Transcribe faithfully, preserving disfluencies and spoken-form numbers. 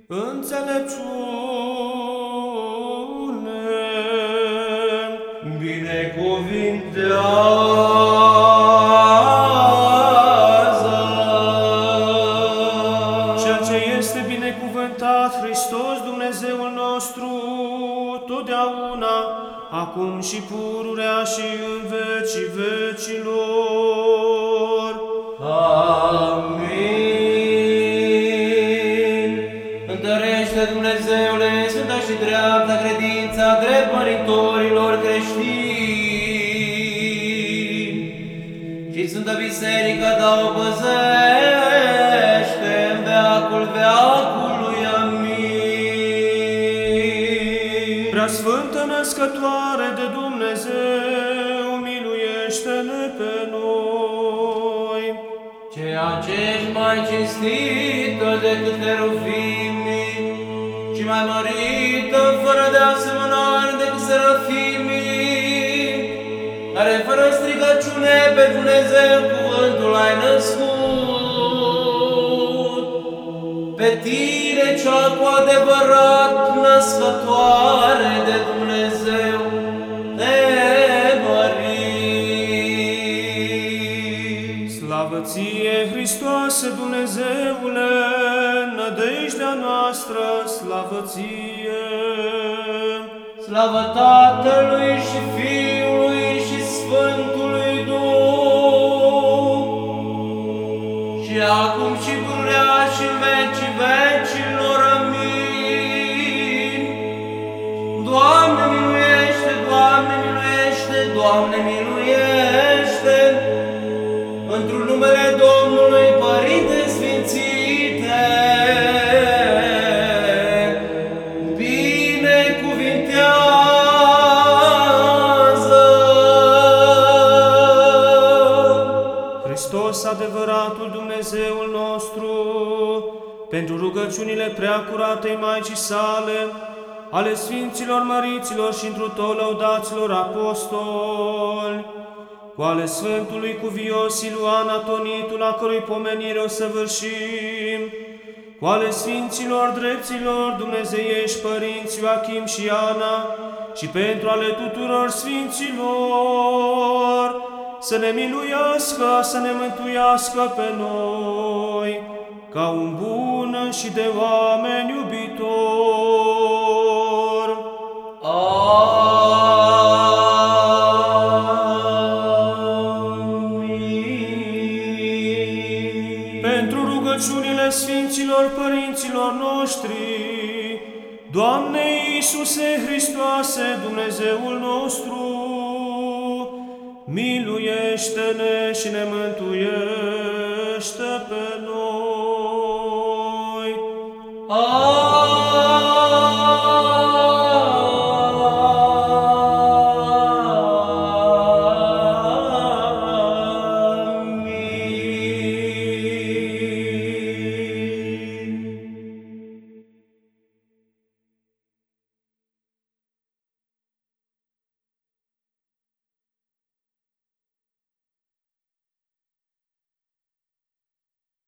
înțelepciune, binecuvintează. Cel ce este binecuvântat Hristos Dumnezeul nostru, totdeauna, acum și pururea și în vecii vecilor. Amin. Întărește, Dumnezeule, sfânta și dreapta credința drept măritorilor creștini și Sfânta Biserică ta o păzește în veacul veacului. Amin. Preasfântă Născătoare de Dumnezeu, miluiește-ne pe noi. Ceea ce ești mai cinstită decât terufimii și mai mărită fără de asemănare decât serafimii, care fără stricăciune pe Dumnezeu cuvântul ai născut, pe tine cea cu adevărat născătoare de Dumnezeu te mărim. Slavă ție, Hristoase Dumnezeule, nădejdea noastră, slavă ție! Slavă Tatălui și Fiului și Sfântului Duh, și acum și pururea și în vecii vecilor. Amin. Doamne miluiește, Doamne miluiește, Doamne miluiește, într-un numele Domnului, Părinte Sfințite, Hristos, adevăratul Dumnezeul nostru, pentru rugăciunile preacuratei Maicii sale, ale Sfinților Măriților și întru tot lăudaților apostoli, cu ale Sfântului Cuvios Iluan Atonitul, a cărui pomenire o săvârșim, cu ale Sfinților Drepților Dumnezeiești Părinți Ioachim și Ana, și pentru ale tuturor Sfinților, să ne miluiască, să ne mântuiască pe noi, ca un bun și de oameni iubitor. Amin. Pentru rugăciunile Sfinților Părinților noștri, Doamne Iisuse Hristoase, Dumnezeul nostru, miluiește-ne și ne mântuiește pe noi. Amin.